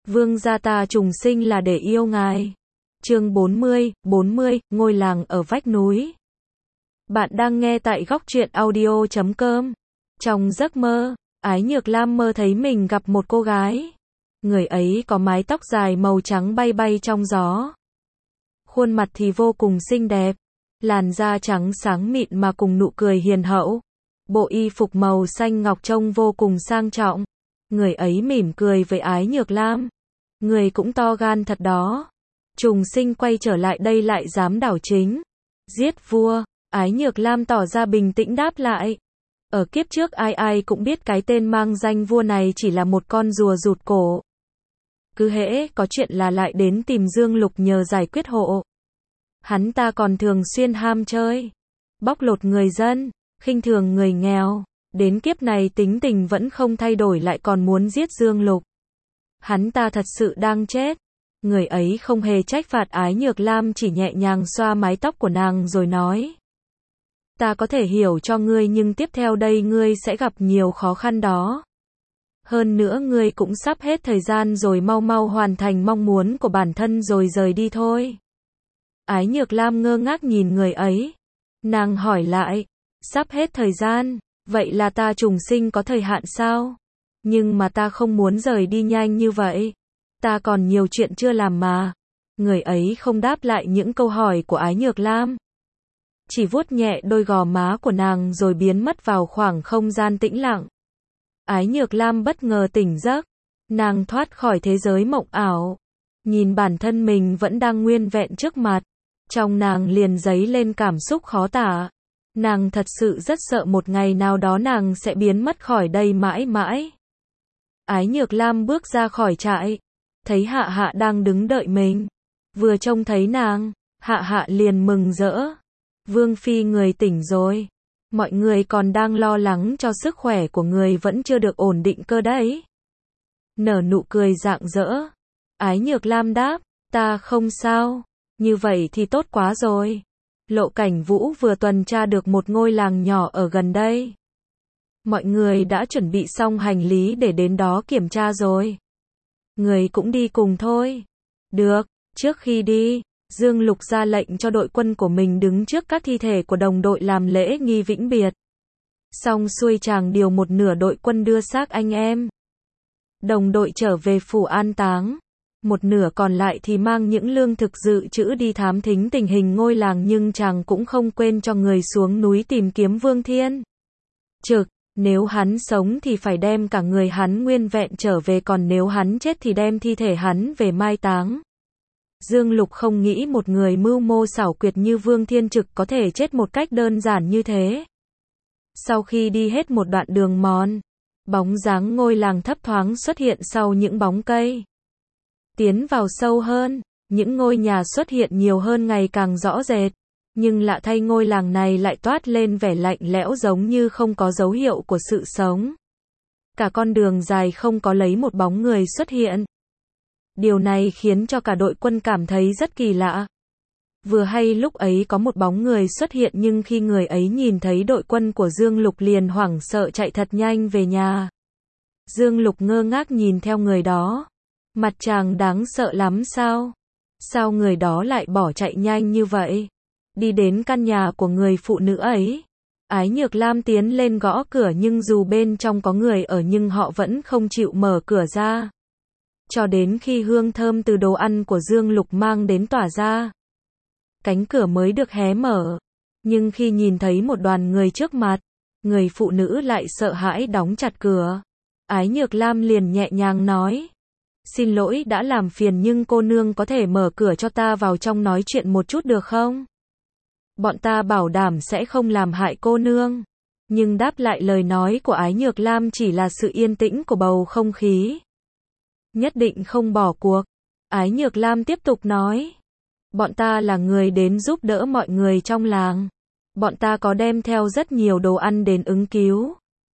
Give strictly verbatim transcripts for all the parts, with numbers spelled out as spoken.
Vương gia ta trùng sinh là để yêu ngài. Chương bốn mươi, bốn mươi, ngôi làng ở vách núi. Bạn đang nghe tại góc truyện audio chấm com. Trong giấc mơ, Ái Nhược Lam mơ thấy mình gặp một cô gái. Người ấy có mái tóc dài màu trắng bay bay trong gió. Khuôn mặt thì vô cùng xinh đẹp, làn da trắng sáng mịn mà cùng nụ cười hiền hậu. Bộ y phục màu xanh ngọc trông vô cùng sang trọng. Người ấy mỉm cười với Ái Nhược Lam. Người cũng to gan thật đó. Trùng sinh quay trở lại đây lại dám đảo chính, giết vua. Ái Nhược Lam tỏ ra bình tĩnh đáp lại. Ở kiếp trước ai ai cũng biết cái tên mang danh vua này chỉ là một con rùa rụt cổ. Cứ hễ có chuyện là lại đến tìm Dương Lục nhờ giải quyết hộ. Hắn ta còn thường xuyên ham chơi, bóc lột người dân, khinh thường người nghèo. Đến kiếp này tính tình vẫn không thay đổi lại còn muốn giết Dương Lục. Hắn ta thật sự đang chết. Người ấy không hề trách phạt Ái Nhược Lam, chỉ nhẹ nhàng xoa mái tóc của nàng rồi nói. Ta có thể hiểu cho ngươi nhưng tiếp theo đây ngươi sẽ gặp nhiều khó khăn đó. Hơn nữa ngươi cũng sắp hết thời gian rồi, mau mau hoàn thành mong muốn của bản thân rồi rời đi thôi. Ái Nhược Lam ngơ ngác nhìn người ấy. Nàng hỏi lại, sắp hết thời gian, vậy là ta trùng sinh có thời hạn sao? Nhưng mà ta không muốn rời đi nhanh như vậy. Ta còn nhiều chuyện chưa làm mà. Người ấy không đáp lại những câu hỏi của Ái Nhược Lam. Chỉ vuốt nhẹ đôi gò má của nàng rồi biến mất vào khoảng không gian tĩnh lặng. Ái Nhược Lam bất ngờ tỉnh giấc. Nàng thoát khỏi thế giới mộng ảo. Nhìn bản thân mình vẫn đang nguyên vẹn trước mặt. Trong nàng liền dấy lên cảm xúc khó tả. Nàng thật sự rất sợ một ngày nào đó nàng sẽ biến mất khỏi đây mãi mãi. Ái Nhược Lam bước ra khỏi trại. Thấy Hạ Hạ đang đứng đợi mình. Vừa trông thấy nàng, Hạ Hạ liền mừng rỡ. Vương phi người tỉnh rồi. Mọi người còn đang lo lắng cho sức khỏe của người vẫn chưa được ổn định cơ đấy. Nở nụ cười rạng rỡ. Ái Nhược Lam đáp, ta không sao. Như vậy thì tốt quá rồi. Lộ Cảnh Vũ vừa tuần tra được một ngôi làng nhỏ ở gần đây. Mọi người đã chuẩn bị xong hành lý để đến đó kiểm tra rồi. Người cũng đi cùng thôi. Được, trước khi đi, Dương Lục ra lệnh cho đội quân của mình đứng trước các thi thể của đồng đội làm lễ nghi vĩnh biệt. Xong xuôi chàng điều một nửa đội quân đưa xác anh em đồng đội trở về phủ an táng. Một nửa còn lại thì mang những lương thực dự trữ đi thám thính tình hình ngôi làng, nhưng chàng cũng không quên cho người xuống núi tìm kiếm Vương Thiên Trực. Nếu hắn sống thì phải đem cả người hắn nguyên vẹn trở về, còn nếu hắn chết thì đem thi thể hắn về mai táng. Dương Lục không nghĩ một người mưu mô xảo quyệt như Vương Thiên Trực có thể chết một cách đơn giản như thế. Sau khi đi hết một đoạn đường mòn, bóng dáng ngôi làng thấp thoáng xuất hiện sau những bóng cây. Tiến vào sâu hơn, những ngôi nhà xuất hiện nhiều hơn, ngày càng rõ rệt. Nhưng lạ thay ngôi làng này lại toát lên vẻ lạnh lẽo, giống như không có dấu hiệu của sự sống. Cả con đường dài không có lấy một bóng người xuất hiện. Điều này khiến cho cả đội quân cảm thấy rất kỳ lạ. Vừa hay lúc ấy có một bóng người xuất hiện, nhưng khi người ấy nhìn thấy đội quân của Dương Lục liền hoảng sợ chạy thật nhanh về nhà. Dương Lục ngơ ngác nhìn theo người đó. Mặt chàng đáng sợ lắm sao? Sao người đó lại bỏ chạy nhanh như vậy? Đi đến căn nhà của người phụ nữ ấy. Ái Nhược Lam tiến lên gõ cửa, nhưng dù bên trong có người ở nhưng họ vẫn không chịu mở cửa ra. Cho đến khi hương thơm từ đồ ăn của Dương Lục mang đến tỏa ra, cánh cửa mới được hé mở. Nhưng khi nhìn thấy một đoàn người trước mặt, người phụ nữ lại sợ hãi đóng chặt cửa. Ái Nhược Lam liền nhẹ nhàng nói. Xin lỗi đã làm phiền, nhưng cô nương có thể mở cửa cho ta vào trong nói chuyện một chút được không? Bọn ta bảo đảm sẽ không làm hại cô nương. Nhưng đáp lại lời nói của Ái Nhược Lam chỉ là sự yên tĩnh của bầu không khí. Nhất định không bỏ cuộc. Ái Nhược Lam tiếp tục nói. Bọn ta là người đến giúp đỡ mọi người trong làng. Bọn ta có đem theo rất nhiều đồ ăn đến ứng cứu.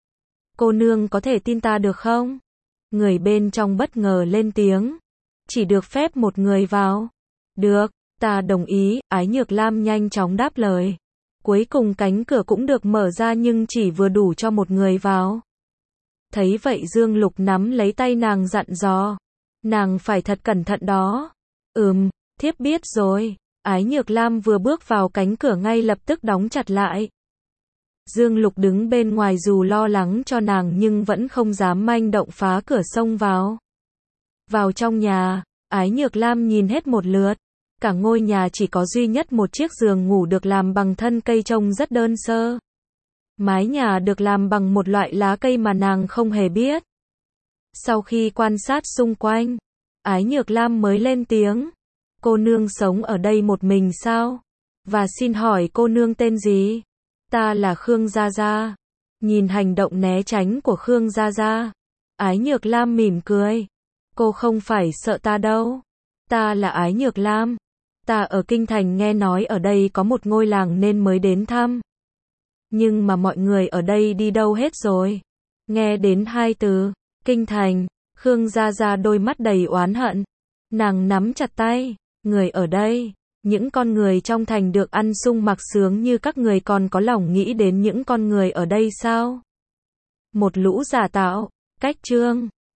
Cô nương có thể tin ta được không? Người bên trong bất ngờ lên tiếng. Chỉ được phép một người vào. Được, ta đồng ý. Ái Nhược Lam nhanh chóng đáp lời. Cuối cùng cánh cửa cũng được mở ra, nhưng chỉ vừa đủ cho một người vào. Thấy vậy Dương Lục nắm lấy tay nàng dặn dò. Nàng phải thật cẩn thận đó. Ừm, thiếp biết rồi. Ái Nhược Lam vừa bước vào cánh cửa ngay lập tức đóng chặt lại. Dương Lục đứng bên ngoài dù lo lắng cho nàng nhưng vẫn không dám manh động phá cửa xông vào. Vào trong nhà, Ái Nhược Lam nhìn hết một lượt. Cả ngôi nhà chỉ có duy nhất một chiếc giường ngủ được làm bằng thân cây trông rất đơn sơ. Mái nhà được làm bằng một loại lá cây mà nàng không hề biết. Sau khi quan sát xung quanh, Ái Nhược Lam mới lên tiếng. Cô nương sống ở đây một mình sao? Và xin hỏi cô nương tên gì? Ta là Khương Gia Gia. Nhìn hành động né tránh của Khương Gia Gia, Ái Nhược Lam mỉm cười. Cô không phải sợ ta đâu. Ta là Ái Nhược Lam. Ta ở Kinh Thành nghe nói ở đây có một ngôi làng nên mới đến thăm. Nhưng mà mọi người ở đây đi đâu hết rồi? Nghe đến hai từ Kinh Thành, Khương Gia Gia đôi mắt đầy oán hận. Nàng nắm chặt tay. Người ở đây, những con người trong thành được ăn sung mặc sướng như các người còn có lòng nghĩ đến những con người ở đây sao? Một lũ giả tạo, cách chương.